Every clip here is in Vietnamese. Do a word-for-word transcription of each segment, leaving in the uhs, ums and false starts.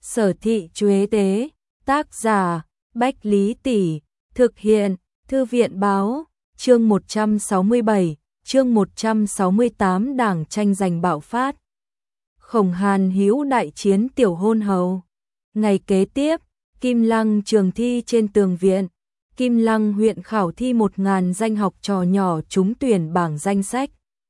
Sở Thị Chuế Tế, tác giả, Bách Lý Tỷ, thực hiện, Thư viện Báo, chương một trăm sáu mươi bảy, chương một trăm sáu mươi tám Đảng tranh giành bạo phát. Khổng Hàn hữu đại chiến tiểu hôn hầu. Ngày kế tiếp, Kim Lăng trường thi trên tường viện, Kim Lăng huyện khảo thi một nghìn danh học trò nhỏ trúng tuyển bảng danh sách.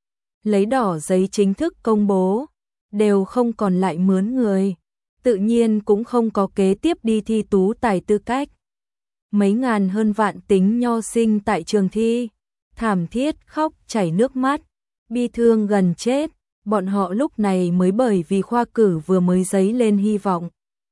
Lấy đỏ giấy chính thức công bố, đều không còn lại mướn người, tự nhiên cũng không có kế tiếp đi thi tú tài tư cách. Mấy ngàn hơn vạn tính nho sinh tại trường thi, thảm thiết khóc chảy nước mắt, bi thương gần chết, bọn họ lúc này mới bởi vì khoa cử vừa mới dấy lên hy vọng,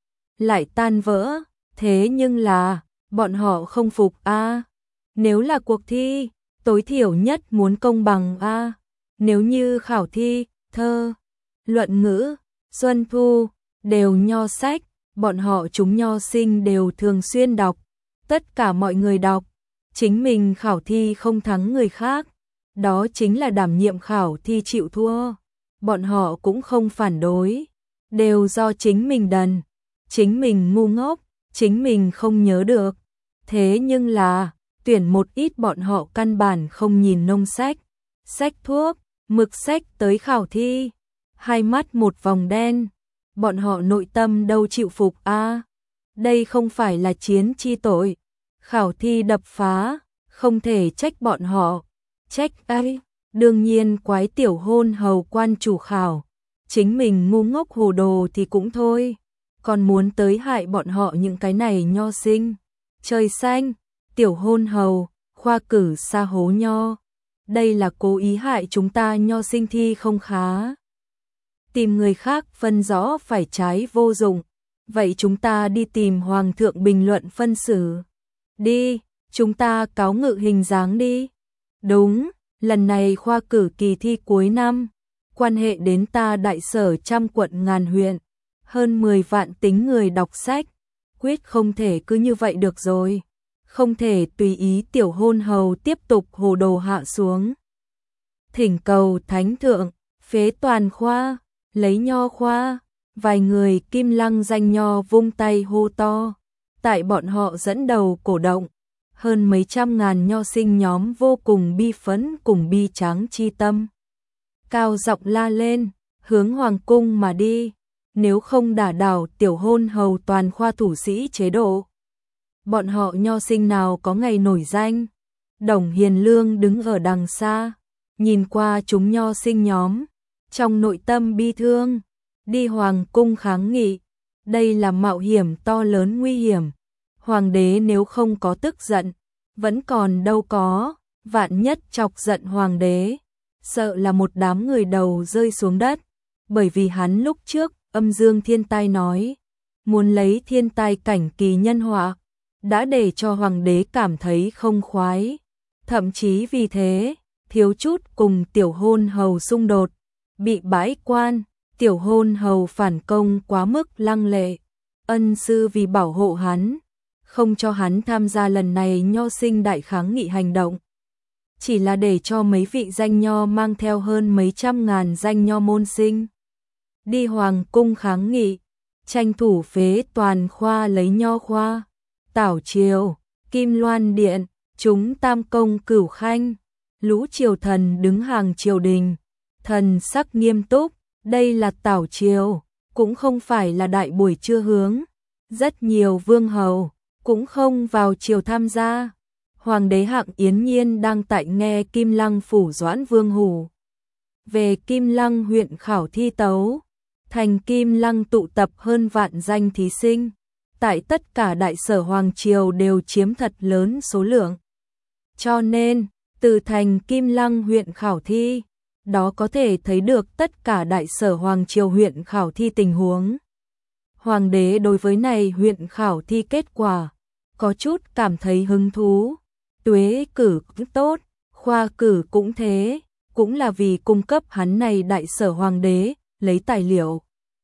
lại tan vỡ, thế nhưng là, bọn họ không phục a. À. Nếu là cuộc thi, tối thiểu nhất muốn công bằng a. À. Nếu như khảo thi, thơ, luận ngữ, xuân thu, đều nho sách, bọn họ chúng nho sinh đều thường xuyên đọc, tất cả mọi người đọc, chính mình khảo thi không thắng người khác, đó chính là đảm nhiệm khảo thi chịu thua, bọn họ cũng không phản đối, đều do chính mình đần, chính mình ngu ngốc, chính mình không nhớ được, thế nhưng là, tuyển một ít bọn họ căn bản không nhìn nông sách, sách thuốc, mực sách tới khảo thi, hai mắt một vòng đen, bọn họ nội tâm đâu chịu phục a. À. Đây không phải là chiến chi tội, khảo thi đập phá, không thể trách bọn họ, trách ai, đương nhiên quái tiểu hôn hầu quan chủ khảo, chính mình ngu ngốc hồ đồ thì cũng thôi, còn muốn tới hại bọn họ những cái này nho sinh, trời xanh, tiểu hôn hầu, khoa cử sa hố nho, đây là cố ý hại chúng ta nho sinh thi không khá. Tìm người khác phân rõ phải trái vô dụng, vậy chúng ta đi tìm hoàng thượng bình luận phân xử. Đi, chúng ta cáo ngự hình dáng đi. Đúng, lần này khoa cử kỳ thi cuối năm, quan hệ đến ta đại sở trăm quận ngàn huyện, hơn mười vạn tính người đọc sách, quyết không thể cứ như vậy được rồi, không thể tùy ý tiểu hôn hầu tiếp tục hồ đồ hạ xuống. Thỉnh cầu thánh thượng, phế toàn khoa, lấy nho khoa, vài người Kim Lăng danh nho vung tay hô to, tại bọn họ dẫn đầu cổ động, hơn mấy trăm ngàn nho sinh nhóm vô cùng bi phẫn cùng bi tráng chi tâm. Cao giọng la lên, hướng hoàng cung mà đi, nếu không đả đảo tiểu hôn hầu toàn khoa thủ sĩ chế độ. Bọn họ nho sinh nào có ngày nổi danh. Đồng Hiền Lương đứng ở đằng xa, nhìn qua chúng nho sinh nhóm, trong nội tâm bi thương, đi hoàng cung kháng nghị, đây là mạo hiểm to lớn nguy hiểm, hoàng đế nếu không có tức giận, vẫn còn đâu có, vạn nhất chọc giận hoàng đế, sợ là một đám người đầu rơi xuống đất, bởi vì hắn lúc trước, âm dương thiên tai nói, muốn lấy thiên tai cảnh kỳ nhân họa, đã để cho hoàng đế cảm thấy không khoái, thậm chí vì thế, thiếu chút cùng tiểu hôn hầu xung đột, bị bãi quan, tiểu hôn hầu phản công quá mức lăng lệ, ân sư vì bảo hộ hắn, không cho hắn tham gia lần này nho sinh đại kháng nghị hành động, chỉ là để cho mấy vị danh nho mang theo hơn mấy trăm ngàn danh nho môn sinh, đi hoàng cung kháng nghị, tranh thủ phế toàn khoa lấy nho khoa. Tảo triều, Kim Loan điện, chúng tam công cửu khanh, lũ triều thần đứng hàng triều đình, thần sắc nghiêm túc, đây là tảo triều, cũng không phải là đại buổi trưa hướng, rất nhiều vương hầu, cũng không vào triều tham gia. Hoàng đế Hạng Yến Nhiên đang tại nghe Kim Lăng phủ Doãn Vương Hủ về Kim Lăng huyện khảo thi tấu, thành Kim Lăng tụ tập hơn vạn danh thí sinh. Tại tất cả đại sở hoàng triều đều chiếm thật lớn số lượng. Cho nên, từ thành Kim Lăng huyện khảo thi, đó có thể thấy được tất cả đại sở hoàng triều huyện khảo thi tình huống. Hoàng đế đối với này huyện khảo thi kết quả, có chút cảm thấy hứng thú. Tuế cử cũng tốt, khoa cử cũng thế, cũng là vì cung cấp hắn này đại sở hoàng đế, lấy tài liệu.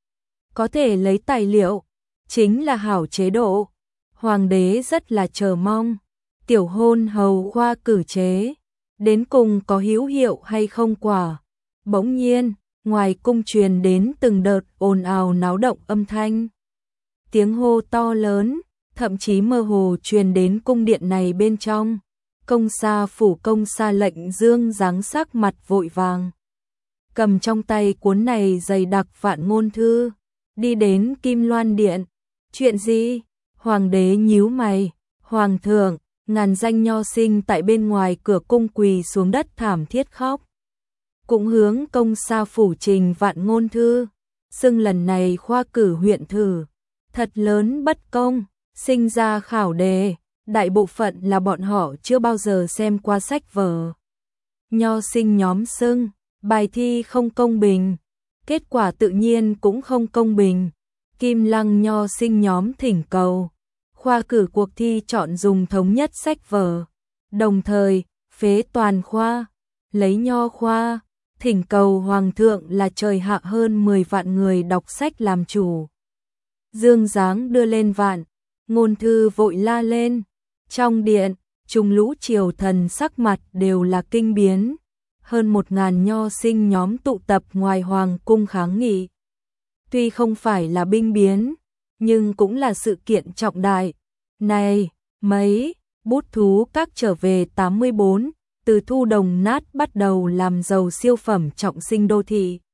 Có thể lấy tài liệu, chính là hảo chế độ. Hoàng đế rất là chờ mong, tiểu hôn hầu khoa cử chế, đến cùng có hữu hiệu hay không quả. Bỗng nhiên, ngoài cung truyền đến từng đợt ồn ào náo động âm thanh. tiếng hô to lớn, thậm chí mơ hồ truyền đến cung điện này bên trong. Công sa phủ công sa lệnh Dương dáng sắc mặt vội vàng, cầm trong tay cuốn này dày đặc vạn ngôn thư, đi đến Kim Loan Điện. Chuyện gì? Hoàng đế nhíu mày. Hoàng thượng, ngàn danh nho sinh tại bên ngoài cửa cung quỳ xuống đất thảm thiết khóc, cũng hướng công sa phủ trình vạn ngôn thư, xưng lần này khoa cử huyện thử thật lớn bất công, sinh ra khảo đề, đại bộ phận là bọn họ chưa bao giờ xem qua sách vở. Nho sinh nhóm xưng bài thi không công bình, kết quả tự nhiên cũng không công bình. Kim Lăng nho sinh nhóm thỉnh cầu khoa cử cuộc thi chọn dùng thống nhất sách vở, đồng thời phế toàn khoa, lấy nho khoa, thỉnh cầu hoàng thượng là trời hạ hơn mười vạn người đọc sách làm chủ. Dương dáng đưa lên vạn ngôn thư vội la lên. Trong điện, trung lũ triều thần sắc mặt đều là kinh biến. Hơn một ngàn nho sinh nhóm tụ tập ngoài hoàng cung kháng nghị. Tuy không phải là binh biến, nhưng cũng là sự kiện trọng đại. Này, mấy, bút thú các trở về tám mươi bốn, từ thu đồng nát bắt đầu làm giàu siêu phẩm trọng sinh đô thị.